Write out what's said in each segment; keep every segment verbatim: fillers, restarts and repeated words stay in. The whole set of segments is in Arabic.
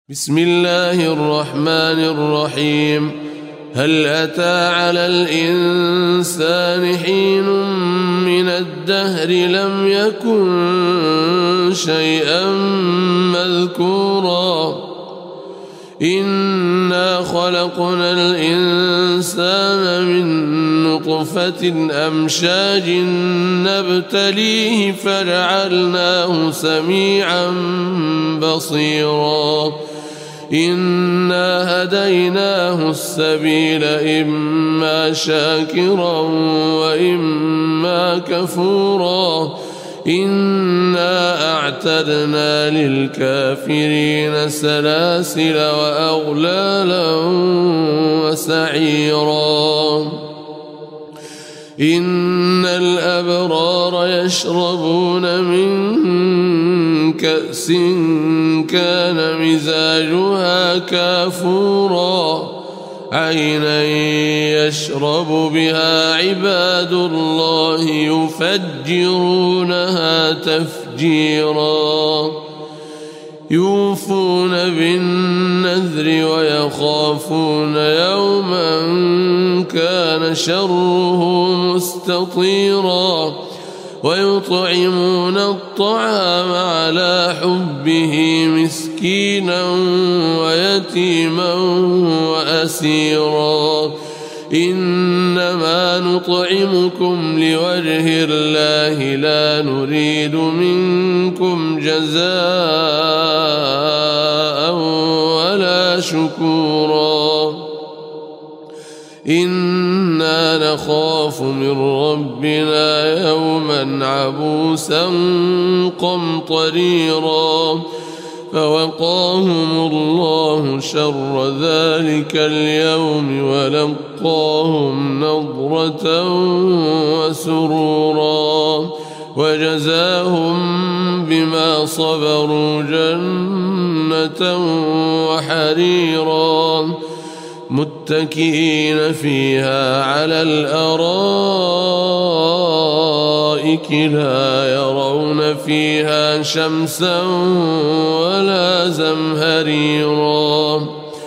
بسم الله الرحمن الرحيم. هل أتى على الإنسان حين من الدهر لم يكن شيئا مذكورا إنا خلقنا الإنسان من نطفة أمشاج نبتليه فجعلناه سميعا بصيرا إنا هديناه السبيل إما شاكرا وإما كفورا إنا أعتدنا للكافرين سلاسل وأغلالا وسعيرا إن الأبرار يشربون من كأس كان مزاجها كافورا عينا يشرب بها عباد الله يفجرونها تفجيرا يوفون بالنذر ويخافون يوما كان شره مستطيرا ويطعمون الطعام على حبه مسكينا ويتيما وأسيرا إنما نطعمكم لوجه الله لا نريد منكم جزاء ولا شكورا إنا نخاف من ربنا يوما عبوسا قمطريرا فوقاهم الله شر ذلك اليوم ولقاهم نضرة وسرورا وجزاهم بما صبروا جنة وحريرا متكئين فيها على الأرائك لا يرون فيها شمسا ولا زمهريرا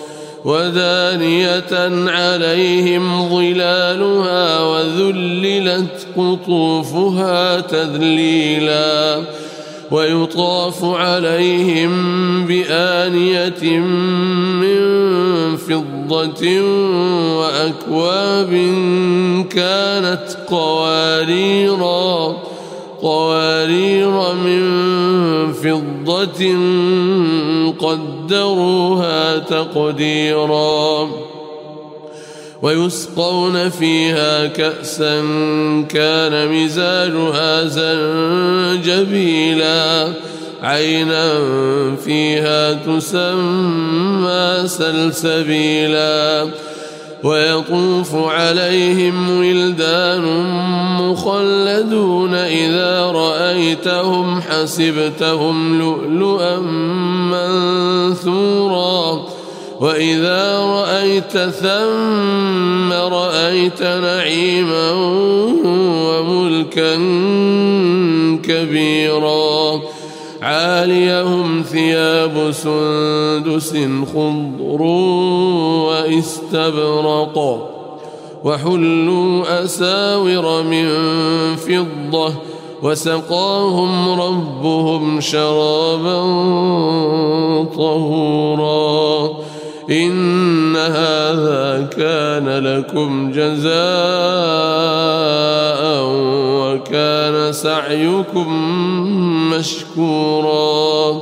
ودانية عليهم ظلالها وذللت قطوفها تذليلا ويطاف عليهم بآنية من فضة وأكواب كانت قواريرا قوارير من فضة قدروها تقديرا ويسقون فيها كأسا كان مزاجها زنجبيلا عينا فيها تسمى سلسبيلا ويطوف عليهم ولدان مخلدون إذا رأيتهم حسبتهم لؤلؤا منثورا وإذا رأيت ثم رأيت نعيما وملكا كبيرا عاليهم ثياب سندس خضر واستبرق وحلوا أساور من فضة وسقاهم ربهم شرابا طهورا إن هذا كان لكم جزاء وكان سعيكم مشكورا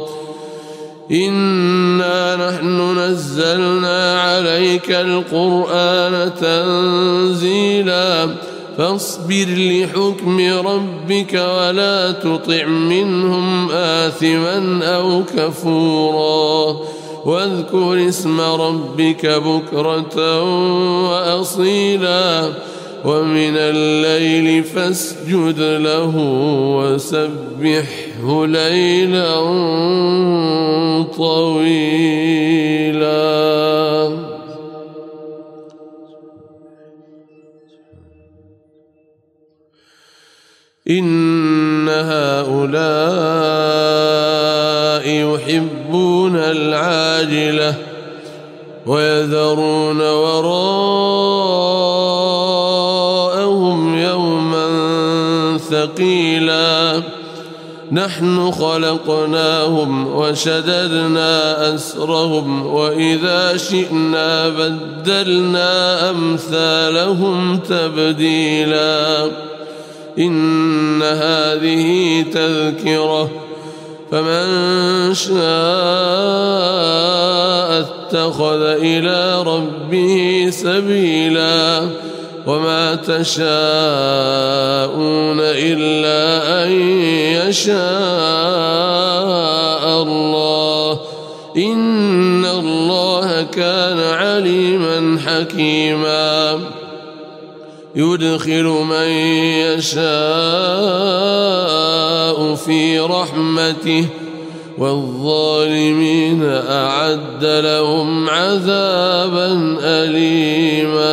إنا نحن نزلنا عليك القرآن تنزيلا فاصبر لحكم ربك ولا تطع منهم آثما أو كفورا واذكر اسم ربك بكرة وأصيلا ومن الليل فاسجد له وسبحه ليلا طويلا. إن هؤلاء يحبون يحبون العاجلة ويذرون وراءهم يوما ثقيلا نحن خلقناهم وشددنا أسرهم وإذا شئنا بدلنا أمثالهم تبديلا إن هذه تذكرة فمن شاء اتخذ إلى ربه سبيلا وما تشاءون إلا أن يشاء الله إن الله كان عليما حكيما يدخل من يشاء في رحمته والظالمين أعد لهم عذابا أليما